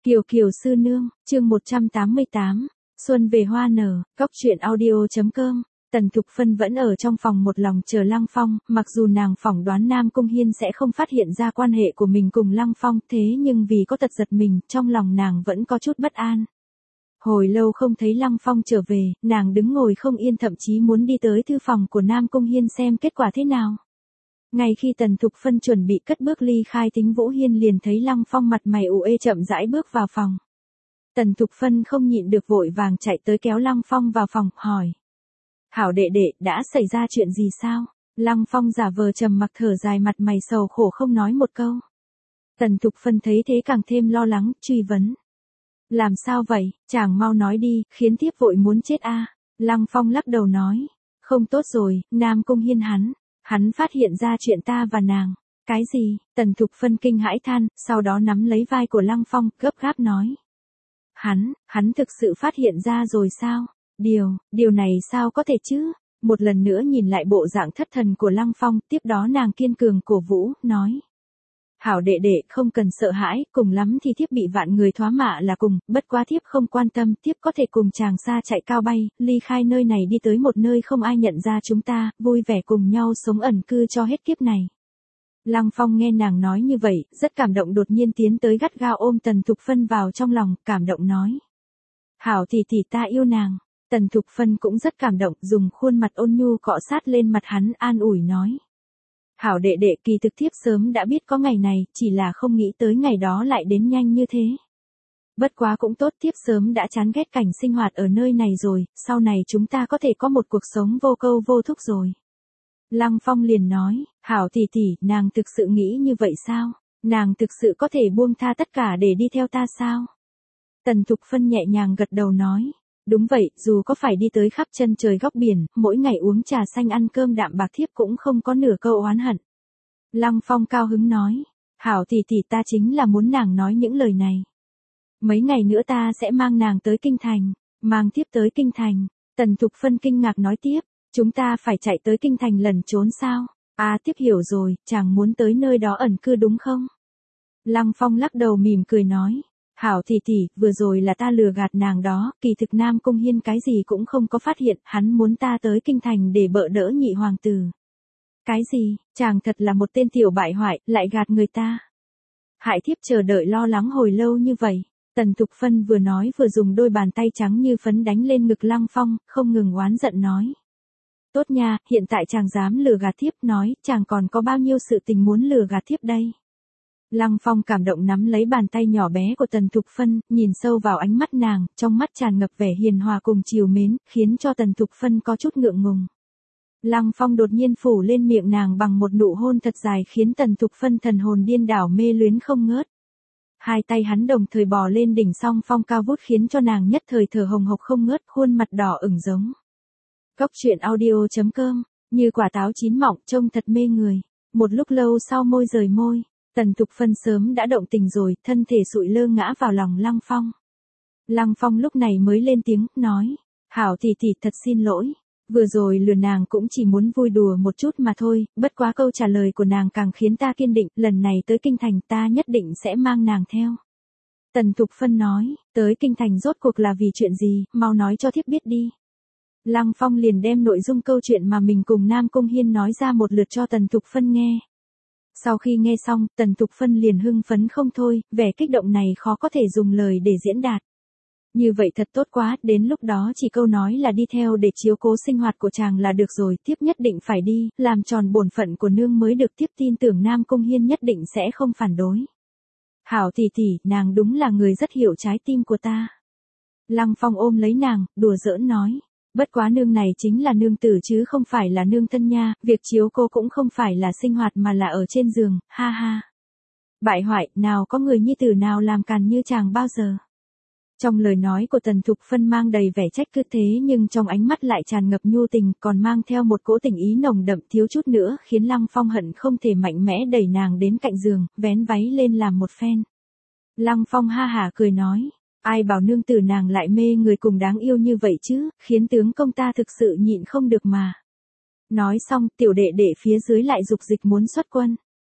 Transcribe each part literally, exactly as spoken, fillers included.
Kiều Kiều sư nương, chương một trăm tám mươi tám, Xuân về hoa nở, góc truyện audio.com. Tần Thục Phân vẫn ở trong phòng một lòng chờ Lăng Phong, mặc dù nàng phỏng đoán Nam Cung Hiên sẽ không phát hiện ra quan hệ của mình cùng Lăng Phong, thế nhưng vì có tật giật mình, trong lòng nàng vẫn có chút bất an. Hồi lâu không thấy Lăng Phong trở về, nàng đứng ngồi không yên, thậm chí muốn đi tới thư phòng của Nam Cung Hiên xem kết quả thế nào. Ngay khi Tần Thục Phân chuẩn bị cất bước ly khai Tính Vũ Hiên liền thấy Lăng Phong mặt mày u ê chậm rãi bước vào phòng. Tần Thục Phân không nhịn được vội vàng chạy tới kéo Lăng Phong vào phòng, hỏi. Hảo đệ đệ, đã xảy ra chuyện gì sao? Lăng Phong giả vờ trầm mặc thở dài, mặt mày sầu khổ không nói một câu. Tần Thục Phân thấy thế càng thêm lo lắng, truy vấn. Làm sao vậy, chàng mau nói đi, khiến thiếp vội muốn chết a. Lăng Phong lắc đầu nói. Không tốt rồi, Nam Cung Hiên hắn. Hắn phát hiện ra chuyện ta và nàng. Cái gì? Tần Thục Phân kinh hãi than, sau đó nắm lấy vai của Lăng Phong, gấp gáp nói. Hắn, hắn thực sự phát hiện ra rồi sao? Điều, điều này sao có thể chứ? Một lần nữa nhìn lại bộ dạng thất thần của Lăng Phong, tiếp đó nàng kiên cường cổ vũ, nói. Hảo đệ đệ, không cần sợ hãi, cùng lắm thì thiếp bị vạn người thoá mạ là cùng, bất quá thiếp không quan tâm, thiếp có thể cùng chàng xa chạy cao bay, ly khai nơi này đi tới một nơi không ai nhận ra chúng ta, vui vẻ cùng nhau sống ẩn cư cho hết kiếp này. Lăng Phong nghe nàng nói như vậy, rất cảm động, đột nhiên tiến tới gắt gao ôm Tần Thục Phân vào trong lòng, cảm động nói. Hảo tỷ tỷ, ta yêu nàng. Tần Thục Phân cũng rất cảm động, dùng khuôn mặt ôn nhu cọ sát lên mặt hắn, an ủi nói. Hảo đệ đệ, kỳ thực thiếp sớm đã biết có ngày này, chỉ là không nghĩ tới ngày đó lại đến nhanh như thế. Bất quá cũng tốt, thiếp sớm đã chán ghét cảnh sinh hoạt ở nơi này rồi, sau này chúng ta có thể có một cuộc sống vô câu vô thúc rồi. Lăng Phong liền nói, Hảo tỷ tỷ, nàng thực sự nghĩ như vậy sao? Nàng thực sự có thể buông tha tất cả để đi theo ta sao? Tần Thục Phân nhẹ nhàng gật đầu nói. Đúng vậy, dù có phải đi tới khắp chân trời góc biển, mỗi ngày uống trà xanh ăn cơm đạm bạc, thiếp cũng không có nửa câu oán hận. Lăng Phong cao hứng nói, Hảo tỷ tỷ, ta chính là muốn nàng nói những lời này. Mấy ngày nữa ta sẽ mang nàng tới Kinh Thành, mang thiếp tới Kinh Thành. Tần Thục Phân kinh ngạc nói tiếp, chúng ta phải chạy tới Kinh Thành lẩn trốn sao? À, tiếp hiểu rồi, chàng muốn tới nơi đó ẩn cư đúng không? Lăng Phong lắc đầu mỉm cười nói. Hảo tỷ tỷ, vừa rồi là ta lừa gạt nàng đó, kỳ thực Nam Cung Hiên cái gì cũng không có phát hiện, hắn muốn ta tới Kinh Thành để bợ đỡ nhị hoàng tử. Cái gì, chàng thật là một tên tiểu bại hoại, lại gạt người ta. Hại thiếp chờ đợi lo lắng hồi lâu như vậy. Tần Thục Phân vừa nói vừa dùng đôi bàn tay trắng như phấn đánh lên ngực Lăng Phong, không ngừng oán giận nói. Tốt nha, hiện tại chàng dám lừa gạt thiếp, nói, chàng còn có bao nhiêu sự tình muốn lừa gạt thiếp đây. Lăng Phong cảm động nắm lấy bàn tay nhỏ bé của Tần Thục Phân, nhìn sâu vào ánh mắt nàng, trong mắt tràn ngập vẻ hiền hòa cùng trìu mến, khiến cho Tần Thục Phân có chút ngượng ngùng. Lăng Phong đột nhiên phủ lên miệng nàng bằng một nụ hôn thật dài, khiến Tần Thục Phân thần hồn điên đảo mê luyến không ngớt. Hai tay hắn đồng thời bò lên đỉnh song phong cao vút, khiến cho nàng nhất thời thở hồng hộc không ngớt, khuôn mặt đỏ ửng giống. Góc truyện audio.com, như quả táo chín mọng, trông thật mê người. Một lúc lâu sau môi rời môi. Tần Thục Phân sớm đã động tình rồi, thân thể sụi lơ ngã vào lòng Lăng Phong. Lăng Phong lúc này mới lên tiếng, nói. Hảo tỷ tỷ, thật xin lỗi. Vừa rồi lừa nàng cũng chỉ muốn vui đùa một chút mà thôi, bất quá câu trả lời của nàng càng khiến ta kiên định, lần này tới Kinh Thành ta nhất định sẽ mang nàng theo. Tần Thục Phân nói, tới Kinh Thành rốt cuộc là vì chuyện gì, mau nói cho thiếp biết đi. Lăng Phong liền đem nội dung câu chuyện mà mình cùng Nam Cung Hiên nói ra một lượt cho Tần Thục Phân nghe. Sau khi nghe xong, Tần Thục Phân liền hưng phấn không thôi, vẻ kích động này khó có thể dùng lời để diễn đạt. Như vậy thật tốt quá, đến lúc đó chỉ câu nói là đi theo để chiếu cố sinh hoạt của chàng là được rồi, tiếp nhất định phải đi, làm tròn bổn phận của nương mới được, tiếp tin tưởng Nam Cung Hiên nhất định sẽ không phản đối. Hảo tỷ tỷ, nàng đúng là người rất hiểu trái tim của ta. Lăng Phong ôm lấy nàng, đùa giỡn nói. Bất quá nương này chính là nương tử chứ không phải là nương thân nha, việc chiếu cô cũng không phải là sinh hoạt mà là ở trên giường, ha ha. Bại hoại, nào có người nhi tử nào làm càn như chàng bao giờ. Trong lời nói của Tần Thục Phân mang đầy vẻ trách cứ, thế nhưng trong ánh mắt lại tràn ngập nhu tình, còn mang theo một cỗ tình ý nồng đậm, thiếu chút nữa khiến Lăng Phong hận không thể mạnh mẽ đẩy nàng đến cạnh giường, vén váy lên làm một phen. Lăng Phong ha hả cười nói. Ai bảo nương tử nàng lại mê người cùng đáng yêu như vậy chứ, khiến tướng công ta thực sự nhịn không được mà. Nói xong, tiểu đệ đệ phía dưới lại dục dịch muốn xuất quân.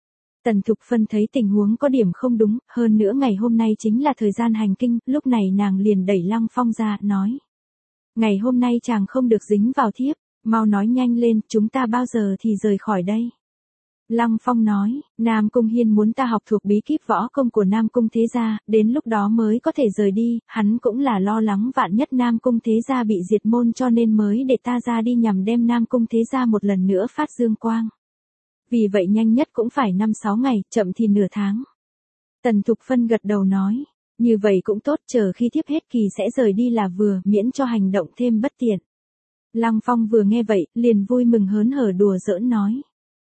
Tần Thục Phân thấy tình huống có điểm không đúng, hơn nữa ngày hôm nay chính là thời gian hành kinh, lúc này nàng liền đẩy Lăng Phong ra, nói. Ngày hôm nay chàng không được dính vào thiếp, mau nói nhanh lên, chúng ta bao giờ thì rời khỏi đây. Lăng Phong nói, Nam Cung Hiên muốn ta học thuộc bí kíp võ công của Nam Cung Thế Gia, đến lúc đó mới có thể rời đi, hắn cũng là lo lắng vạn nhất Nam Cung Thế Gia bị diệt môn cho nên mới để ta ra đi nhằm đem Nam Cung Thế Gia một lần nữa phát dương quang. Vì vậy nhanh nhất cũng phải năm sáu ngày, chậm thì nửa tháng. Tần Thục Phân gật đầu nói, như vậy cũng tốt, chờ khi thiếp hết kỳ sẽ rời đi là vừa, miễn cho hành động thêm bất tiện. Lăng Phong vừa nghe vậy, liền vui mừng hớn hở đùa giỡn nói.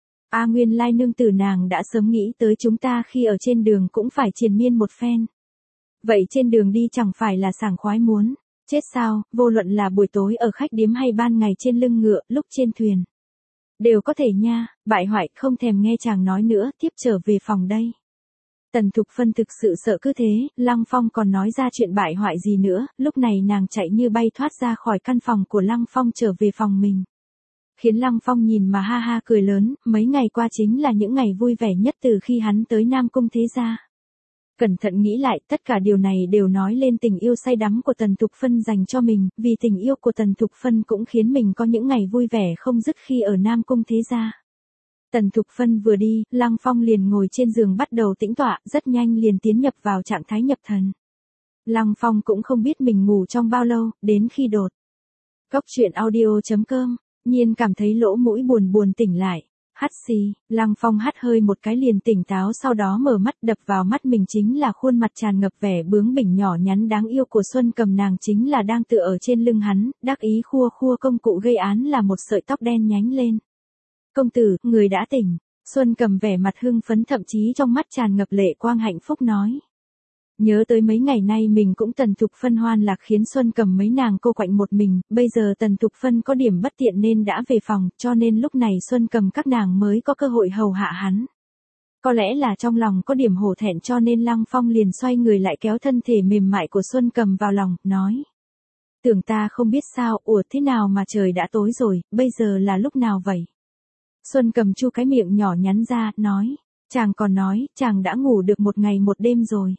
A nguyên lai nương tử nàng đã sớm nghĩ tới chúng ta khi ở trên đường cũng phải triền miên một phen. Vậy trên đường đi chẳng phải là sảng khoái muốn, chết sao, vô luận là buổi tối ở khách điếm hay ban ngày trên lưng ngựa, lúc trên thuyền. Đều có thể nha, bại hoại không thèm nghe chàng nói nữa, tiếp trở về phòng đây. Tần Thục Phân thực sự sợ cứ thế, Lăng Phong còn nói ra chuyện bại hoại gì nữa, lúc này nàng chạy như bay thoát ra khỏi căn phòng của Lăng Phong trở về phòng mình. Khiến Lăng Phong nhìn mà ha ha cười lớn, mấy ngày qua chính là những ngày vui vẻ nhất từ khi hắn tới Nam Cung Thế Gia. Cẩn thận nghĩ lại, tất cả điều này đều nói lên tình yêu say đắm của Tần Thục Phân dành cho mình, vì tình yêu của Tần Thục Phân cũng khiến mình có những ngày vui vẻ không dứt khi ở Nam Cung Thế Gia. Tần Thục Phân vừa đi, Lăng Phong liền ngồi trên giường bắt đầu tĩnh tọa, rất nhanh liền tiến nhập vào trạng thái nhập thần. Lăng Phong cũng không biết mình ngủ trong bao lâu, đến khi đột. Cốc truyện audio chấm com, nhiên cảm thấy lỗ mũi buồn buồn tỉnh lại. Hắt xì, Lăng Phong hắt hơi một cái liền tỉnh táo, sau đó mở mắt, đập vào mắt mình chính là khuôn mặt tràn ngập vẻ bướng bỉnh nhỏ nhắn đáng yêu của Xuân Cầm, nàng chính là đang tựa ở trên lưng hắn, đắc ý khua khua công cụ gây án là một sợi tóc đen nhánh lên. Công tử, người đã tỉnh. Xuân Cầm vẻ mặt hưng phấn, thậm chí trong mắt tràn ngập lệ quang hạnh phúc nói. Nhớ tới mấy ngày nay mình cũng Tần Thục Phân hoan lạc khiến Xuân Cầm mấy nàng cô quạnh một mình, bây giờ Tần Thục Phân có điểm bất tiện nên đã về phòng, cho nên lúc này Xuân Cầm các nàng mới có cơ hội hầu hạ hắn. Có lẽ là trong lòng có điểm hổ thẹn cho nên Lăng Phong liền xoay người lại kéo thân thể mềm mại của Xuân Cầm vào lòng, nói. Tưởng ta không biết sao, ủa thế nào mà trời đã tối rồi, bây giờ là lúc nào vậy? Xuân Cầm chu cái miệng nhỏ nhắn ra, nói. Chàng còn nói, chàng đã ngủ được một ngày một đêm rồi.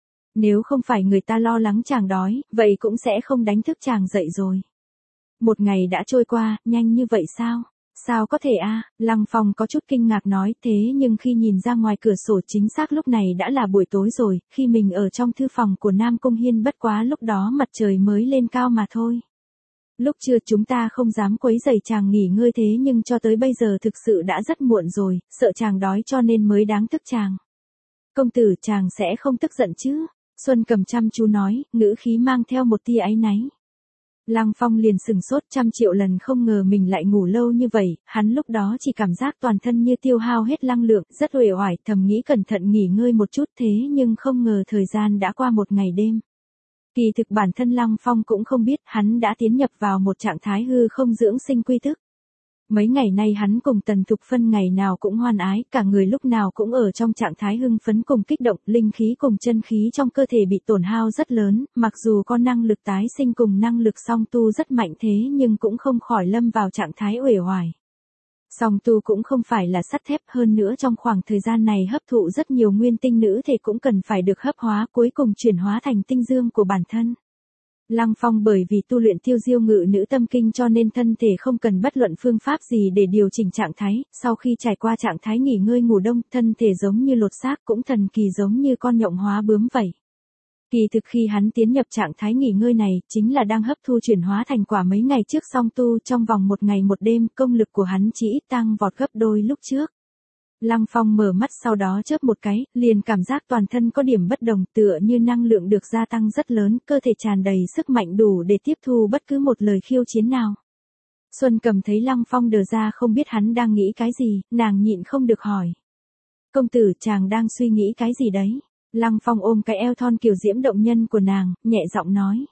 Nếu không phải người ta lo lắng chàng đói, vậy cũng sẽ không đánh thức chàng dậy rồi. Một ngày đã trôi qua, nhanh như vậy sao? Sao có thể a? Lăng Phong có chút kinh ngạc nói, thế nhưng khi nhìn ra ngoài cửa sổ chính xác lúc này đã là buổi tối rồi, khi mình ở trong thư phòng của Nam Cung Hiên bất quá lúc đó mặt trời mới lên cao mà thôi. Lúc trưa chúng ta không dám quấy rầy chàng nghỉ ngơi thế nhưng cho tới bây giờ thực sự đã rất muộn rồi, sợ chàng đói cho nên mới đáng thức chàng. Công tử, chàng sẽ không tức giận chứ? Xuân Cầm chăm chú nói, ngữ khí mang theo một tia áy náy. Lăng Phong liền sừng sốt, trăm triệu lần không ngờ mình lại ngủ lâu như vậy, hắn lúc đó chỉ cảm giác toàn thân như tiêu hao hết năng lượng, rất uể oải, thầm nghĩ cẩn thận nghỉ ngơi một chút thế nhưng không ngờ thời gian đã qua một ngày đêm. Kỳ thực bản thân Lăng Phong cũng không biết hắn đã tiến nhập vào một trạng thái hư không dưỡng sinh quy thức. Mấy ngày nay hắn cùng Tần Thục Phân ngày nào cũng hoan ái, cả người lúc nào cũng ở trong trạng thái hưng phấn cùng kích động, linh khí cùng chân khí trong cơ thể bị tổn hao rất lớn, mặc dù có năng lực tái sinh cùng năng lực song tu rất mạnh thế nhưng cũng không khỏi lâm vào trạng thái uể oải. Song tu cũng không phải là sắt thép, hơn nữa trong khoảng thời gian này hấp thụ rất nhiều nguyên tinh nữ thể cũng cần phải được hấp hóa, cuối cùng chuyển hóa thành tinh dương của bản thân. Lăng Phong bởi vì tu luyện tiêu diêu ngự nữ tâm kinh cho nên thân thể không cần bất luận phương pháp gì để điều chỉnh trạng thái, sau khi trải qua trạng thái nghỉ ngơi ngủ đông, thân thể giống như lột xác, cũng thần kỳ giống như con nhộng hóa bướm vậy. Kỳ thực khi hắn tiến nhập trạng thái nghỉ ngơi này, chính là đang hấp thu chuyển hóa thành quả mấy ngày trước song tu, trong vòng một ngày một đêm, công lực của hắn chỉ ít tăng vọt gấp đôi lúc trước. Lăng Phong mở mắt sau đó chớp một cái, liền cảm giác toàn thân có điểm bất đồng, tựa như năng lượng được gia tăng rất lớn, cơ thể tràn đầy sức mạnh đủ để tiếp thu bất cứ một lời khiêu chiến nào. Xuân Cầm thấy Lăng Phong đờ ra không biết hắn đang nghĩ cái gì, nàng nhịn không được hỏi. Công tử, chàng đang suy nghĩ cái gì đấy? Lăng Phong ôm cái eo thon kiều diễm động nhân của nàng, nhẹ giọng nói.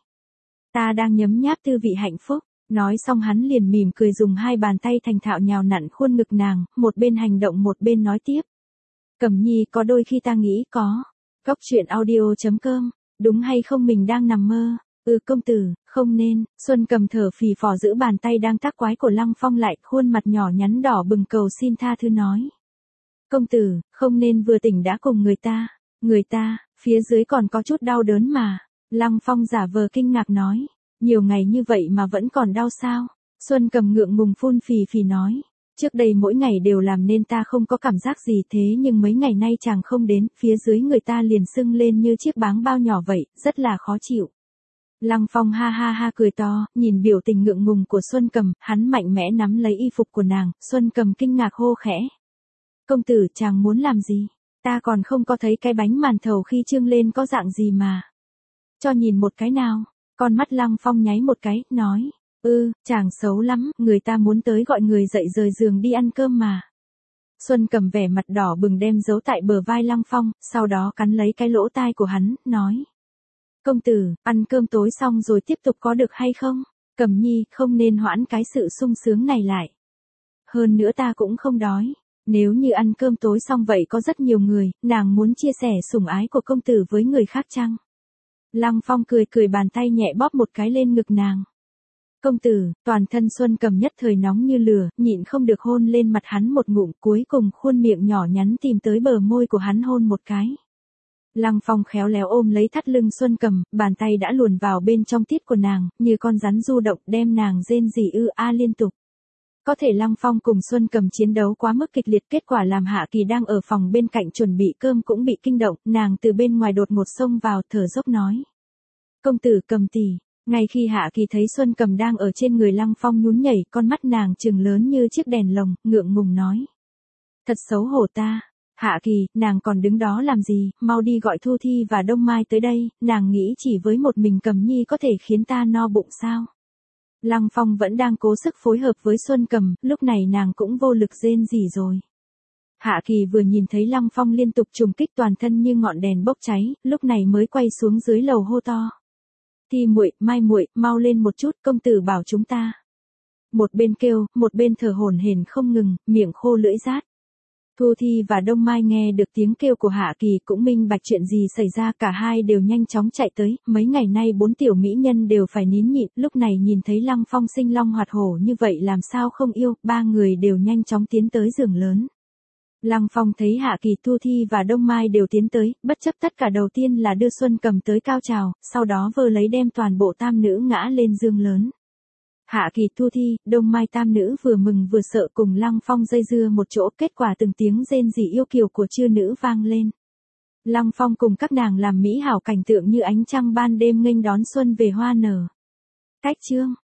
Ta đang nhấm nháp tư vị hạnh phúc. Nói xong hắn liền mỉm cười dùng hai bàn tay thành thạo nhào nặn khuôn ngực nàng, một bên hành động một bên nói tiếp. Cẩm Nhi, có đôi khi ta nghĩ có. Cốc truyện audio chấm com, đúng hay không mình đang nằm mơ? Ừ công tử, không nên. Xuân Cầm thở phì phò giữ bàn tay đang tác quái của Lăng Phong lại, khuôn mặt nhỏ nhắn đỏ bừng cầu xin tha thứ nói. Công tử, không nên vừa tỉnh đã cùng người ta. Người ta, phía dưới còn có chút đau đớn mà. Lăng Phong giả vờ kinh ngạc nói. Nhiều ngày như vậy mà vẫn còn đau sao? Xuân Cầm ngượng ngùng phun phì phì nói. Trước đây mỗi ngày đều làm nên ta không có cảm giác gì, thế nhưng mấy ngày nay chàng không đến, phía dưới người ta liền sưng lên như chiếc báng bao nhỏ vậy, rất là khó chịu. Lăng Phong ha ha ha cười to, nhìn biểu tình ngượng ngùng của Xuân Cầm, hắn mạnh mẽ nắm lấy y phục của nàng, Xuân Cầm kinh ngạc hô khẽ. Công tử, chàng muốn làm gì? Ta còn không có thấy cái bánh màn thầu khi trương lên có dạng gì mà. Cho nhìn một cái nào. Con mắt Lăng Phong nháy một cái, nói. Ừ, chàng xấu lắm, người ta muốn tới gọi người dậy rời giường đi ăn cơm mà. Xuân Cầm vẻ mặt đỏ bừng đem giấu tại bờ vai Lăng Phong, sau đó cắn lấy cái lỗ tai của hắn, nói. Công tử, ăn cơm tối xong rồi tiếp tục có được hay không? Cầm Nhi, không nên hoãn cái sự sung sướng này lại. Hơn nữa ta cũng không đói. Nếu như ăn cơm tối xong vậy có rất nhiều người, nàng muốn chia sẻ sủng ái của công tử với người khác chăng? Lăng Phong cười cười bàn tay nhẹ bóp một cái lên ngực nàng. Công tử, toàn thân Xuân Cầm nhất thời nóng như lửa, nhịn không được hôn lên mặt hắn một ngụm, cuối cùng khuôn miệng nhỏ nhắn tìm tới bờ môi của hắn hôn một cái. Lăng Phong khéo léo ôm lấy thắt lưng Xuân Cầm, bàn tay đã luồn vào bên trong tít của nàng, như con rắn du động đem nàng rên rỉ ư a liên tục. Có thể Lăng Phong cùng Xuân Cầm chiến đấu quá mức kịch liệt, kết quả làm Hạ Kỳ đang ở phòng bên cạnh chuẩn bị cơm cũng bị kinh động, nàng từ bên ngoài đột ngột xông vào thở dốc nói. Công tử Cầm tỷ. Ngay khi Hạ Kỳ thấy Xuân Cầm đang ở trên người Lăng Phong nhún nhảy, con mắt nàng trừng lớn như chiếc đèn lồng, ngượng ngùng nói. Thật xấu hổ ta. Hạ Kỳ, nàng còn đứng đó làm gì, mau đi gọi Thu Thi và Đông Mai tới đây, nàng nghĩ chỉ với một mình Cầm Nhi có thể khiến ta no bụng sao. Lăng Phong vẫn đang cố sức phối hợp với Xuân Cầm, lúc này nàng cũng vô lực rên rỉ rồi. Hạ Kỳ vừa nhìn thấy Lăng Phong liên tục trùng kích toàn thân như ngọn đèn bốc cháy, lúc này mới quay xuống dưới lầu hô to. Thi muội, Mai muội, mau lên một chút, công tử bảo chúng ta. Một bên kêu, một bên thở hổn hển không ngừng, miệng khô lưỡi rát. Thu Thi và Đông Mai nghe được tiếng kêu của Hạ Kỳ cũng minh bạch chuyện gì xảy ra, cả hai đều nhanh chóng chạy tới, mấy ngày nay bốn tiểu mỹ nhân đều phải nín nhịn, lúc này nhìn thấy Lăng Phong sinh long hoạt hổ như vậy làm sao không yêu, ba người đều nhanh chóng tiến tới giường lớn. Lăng Phong thấy Hạ Kỳ, Thu Thi và Đông Mai đều tiến tới, bất chấp tất cả đầu tiên là đưa Xuân Cầm tới cao trào, sau đó vơ lấy đem toàn bộ tam nữ ngã lên giường lớn. Hạ Kỳ, Thu Thi, Đông Mai tam nữ vừa mừng vừa sợ cùng Lăng Phong dây dưa một chỗ, kết quả từng tiếng rên rỉ yêu kiều của chư nữ vang lên. Lăng Phong cùng các nàng làm mỹ hảo cảnh tượng như ánh trăng ban đêm nghênh đón xuân về hoa nở. Cách chương